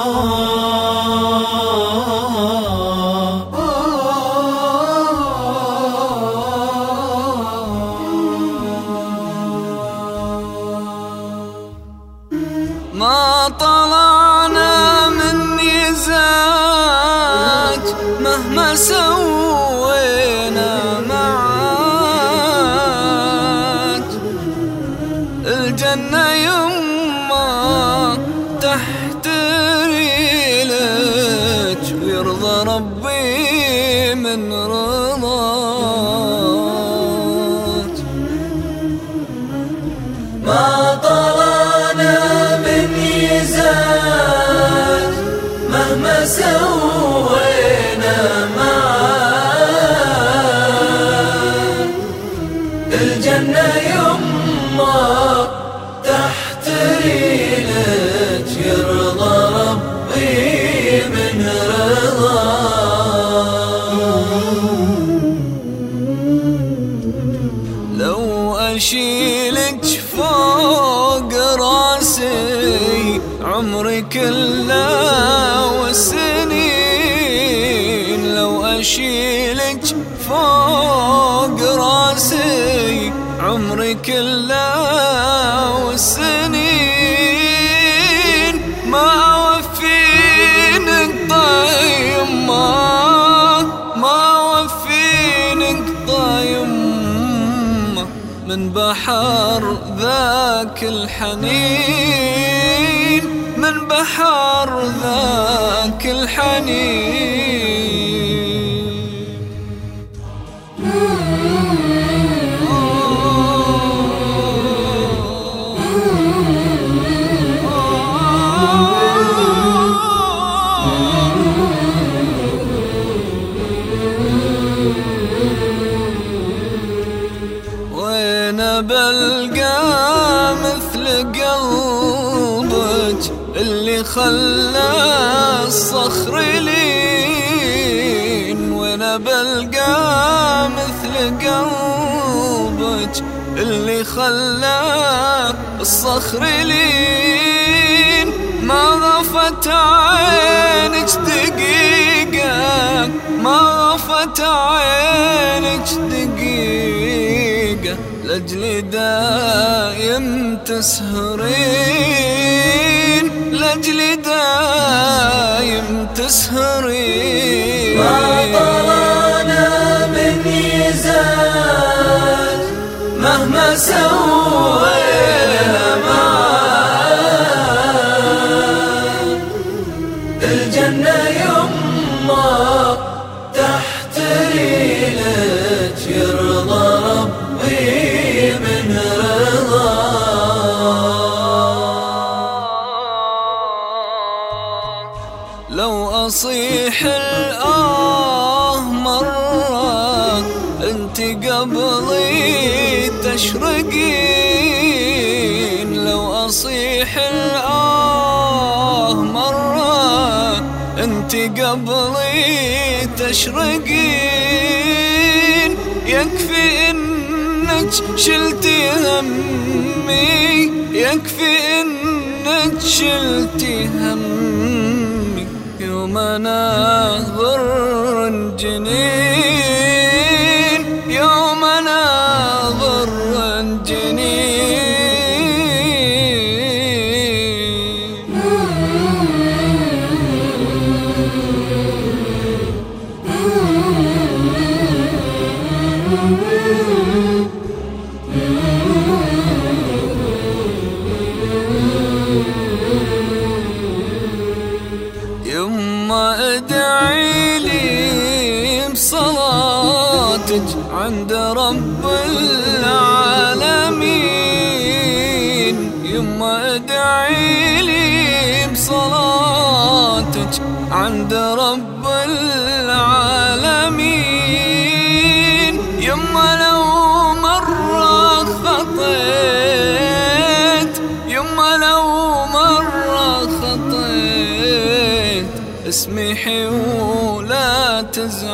ما طلعنا من نزاج مهما سوينا معاك، الجنة يما تحت ريلك ويرضى ربي من رضاك. ما طلعنا من نزاج مهما سوينا معاك، الجنة يما تحت ريلك يرضى ربي من رضاك. لو أشيلك فوق راسي عمري كله والسنين، لو أشيلك فوق راسي عمري كله والسنين، ما أوفينك طيب ما أوفينك طيب من بحر ذاك الحنين، من بحر ذاك الحنين. وين بلقى مثل قلبك اللي خلى الصخر لين، وين بلقى مثل قلبك اللي خلى الصخر لين، ما غفت عينك دقيقة، ما غفت عينك دقيقة لأجلي دايم تسهرين، لأجلي دايم تسهرين. ما طلعنا من نزاج مهما سوينا معاك، الجنة يما تحت ريلك يرضى ربي من رضاك. لو أصيح الآه مرة انت قبلي تشرقين، لو أصيح الآه مرة انت قبلي تشرقين، يكفي انك شلتي همي، يكفي انك شلتي همي يوم ناظر جنين، يوم ناظر جنين. يما ادعي لي بصلاتك عند رب العالمين، يما ادعي لي بصلاتك عند رب العالمين، يما لو مرة خطيت، يما لو مرة خطيت اسمحي ولا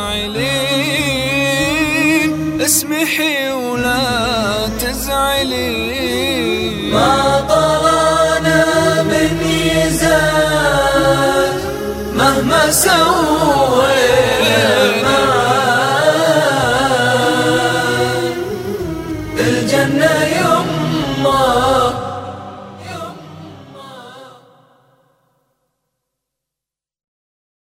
تزعلين، اسمحي ولا تزعلين. ما طلعنا من نزاج مهما سوينا معاك. الجنة يما